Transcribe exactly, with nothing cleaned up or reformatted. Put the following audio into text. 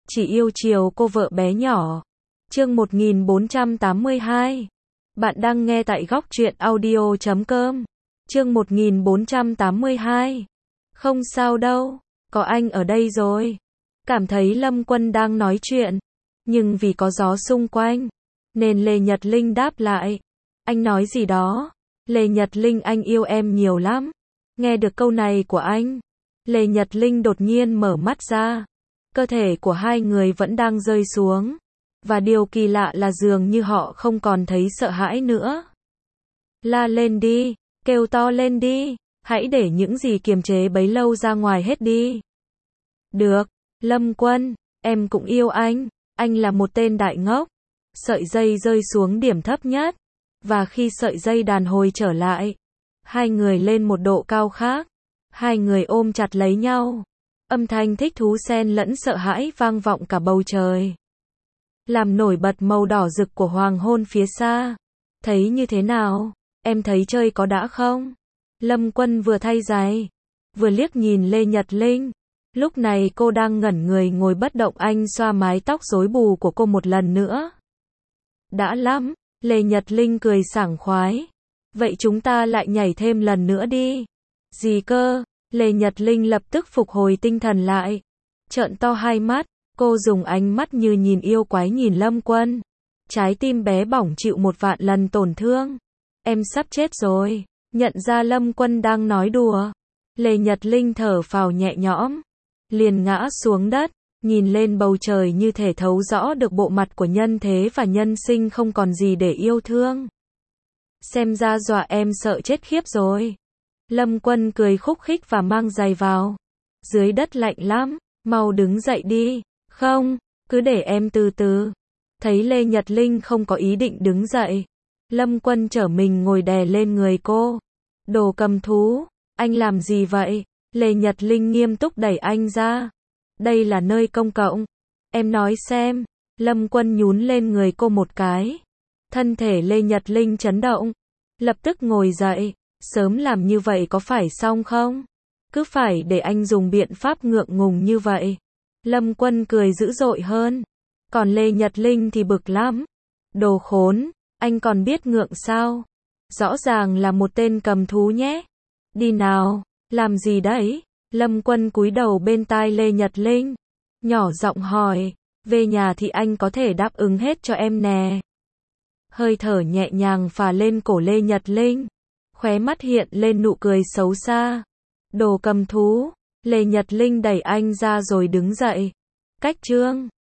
chỉ yêu chiều cô vợ bé nhỏ. Chương một nghìn bốn trăm tám mươi hai. Bạn đang nghe tại góc truyện audio chấm com. Chương một nghìn bốn trăm tám mươi hai. Không sao đâu, có anh ở đây rồi. Cảm thấy Lâm Quân đang nói chuyện, nhưng vì có gió xung quanh, nên Lê Nhật Linh đáp lại. Anh nói gì đó? Lê Nhật Linh, anh yêu em nhiều lắm. Nghe được câu này của anh, Lê Nhật Linh đột nhiên mở mắt ra. Cơ thể của hai người vẫn đang rơi xuống. Và điều kỳ lạ là dường như họ không còn thấy sợ hãi nữa. La lên đi, kêu to lên đi, hãy để những gì kiềm chế bấy lâu ra ngoài hết đi. Được, Lâm Quân, em cũng yêu anh, anh là một tên đại ngốc. Sợi dây rơi xuống điểm thấp nhất, và khi sợi dây đàn hồi trở lại, hai người lên một độ cao khác. Hai người ôm chặt lấy nhau. Âm thanh thích thú xen lẫn sợ hãi vang vọng cả bầu trời, làm nổi bật màu đỏ rực của hoàng hôn phía xa. Thấy như thế nào? Em thấy chơi có đã không? Lâm Quân vừa thay giày, vừa liếc nhìn Lê Nhật Linh. Lúc này cô đang ngẩn người ngồi bất động, anh xoa mái tóc rối bù của cô một lần nữa. Đã lắm, Lê Nhật Linh cười sảng khoái. Vậy chúng ta lại nhảy thêm lần nữa đi. Gì cơ? Lê Nhật Linh lập tức phục hồi tinh thần lại. Trợn to hai mắt, cô dùng ánh mắt như nhìn yêu quái nhìn Lâm Quân. Trái tim bé bỏng chịu một vạn lần tổn thương. Em sắp chết rồi. Nhận ra Lâm Quân đang nói đùa, Lê Nhật Linh thở phào nhẹ nhõm, liền ngã xuống đất, nhìn lên bầu trời như thể thấu rõ được bộ mặt của nhân thế và nhân sinh không còn gì để yêu thương. Xem ra dọa em sợ chết khiếp rồi. Lâm Quân cười khúc khích và mang giày vào. Dưới đất lạnh lắm, mau đứng dậy đi. Không, cứ để em từ từ. Thấy Lê Nhật Linh không có ý định đứng dậy, Lâm Quân trở mình ngồi đè lên người cô. Đồ cầm thú, anh làm gì vậy? Lê Nhật Linh nghiêm túc đẩy anh ra. Đây là nơi công cộng. Em nói xem. Lâm Quân nhún lên người cô một cái. Thân thể Lê Nhật Linh chấn động, lập tức ngồi dậy. Sớm làm như vậy có phải xong không? Cứ phải để anh dùng biện pháp ngượng ngùng như vậy. Lâm Quân cười dữ dội hơn. Còn Lê Nhật Linh thì bực lắm. Đồ khốn, anh còn biết ngượng sao? Rõ ràng là một tên cầm thú nhé. Đi nào, làm gì đấy? Lâm Quân cúi đầu bên tai Lê Nhật Linh, nhỏ giọng hỏi. Về nhà thì anh có thể đáp ứng hết cho em nè. Hơi thở nhẹ nhàng phả lên cổ Lê Nhật Linh, khóe mắt hiện lên nụ cười xấu xa. Đồ cầm thú. Lê Nhật Linh đẩy anh ra rồi đứng dậy. Cách chương